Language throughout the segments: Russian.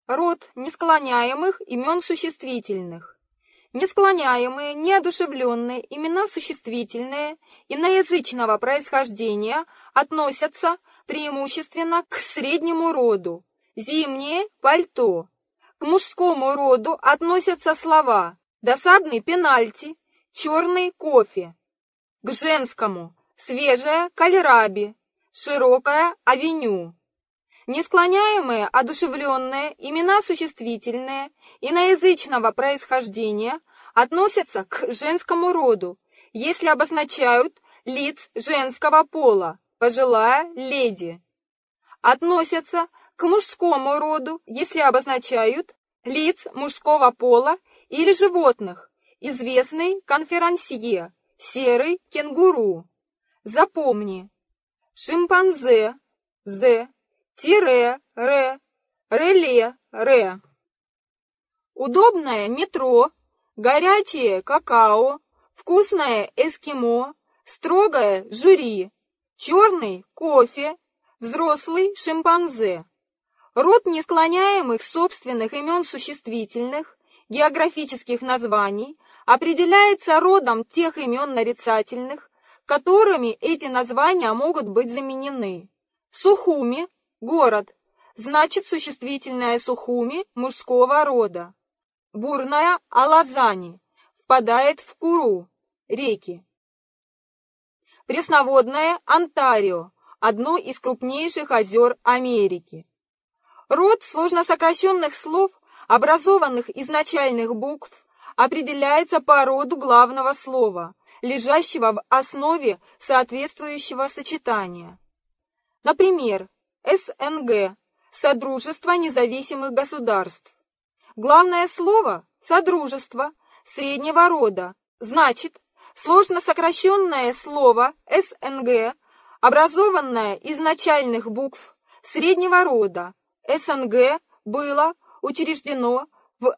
Род несклоняемых имен существительных. Несклоняемые, неодушевленные имена существительные иноязычного происхождения относятся преимущественно к среднему роду. Зимнее – пальто. К мужскому роду относятся слова «досадный пенальти», «черный кофе». К женскому – свежая кальраби, широкая авеню. Несклоняемые, одушевленные имена существительные иноязычного происхождения относятся к женскому роду, если обозначают лиц женского пола, пожилая леди. Относятся к мужскому роду, если обозначают лиц мужского пола или животных, известный конферансье, серый кенгуру. Запомни: шимпанзе, зе, тире, ре, реле, ре. Удобное метро, горячее какао, вкусное эскимо, строгое жюри, черный кофе, взрослый шимпанзе. Род несклоняемых собственных имен существительных, географических названий определяется родом тех имен нарицательных, которыми эти названия могут быть заменены. Сухуми – город, значит существительное Сухуми мужского рода. Бурная Алазани впадает в Куру, реки. Пресноводное Онтарио – одно из крупнейших озер Америки. Род сложносокращенных слов, образованных из начальных букв, определяется по роду главного слова, лежащего в основе соответствующего сочетания. Например, СНГ – Содружество независимых государств. Главное слово – Содружество, среднего рода, значит, сложно сокращенное слово СНГ, образованное из начальных букв среднего рода. СНГ было учреждено в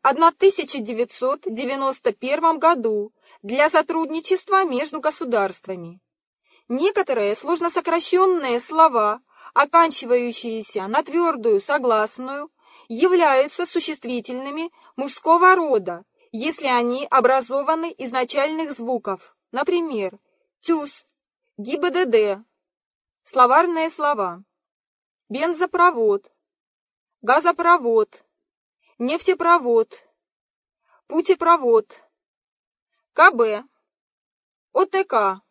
1991 году для сотрудничества между государствами. Некоторые сложносокращенные слова, оканчивающиеся на твердую согласную, являются существительными мужского рода, если они образованы из начальных звуков, например, ТЮЗ, ГИБДД. Словарные слова: бензопровод, газопровод, нефтепровод, путепровод, КБ, ОТК,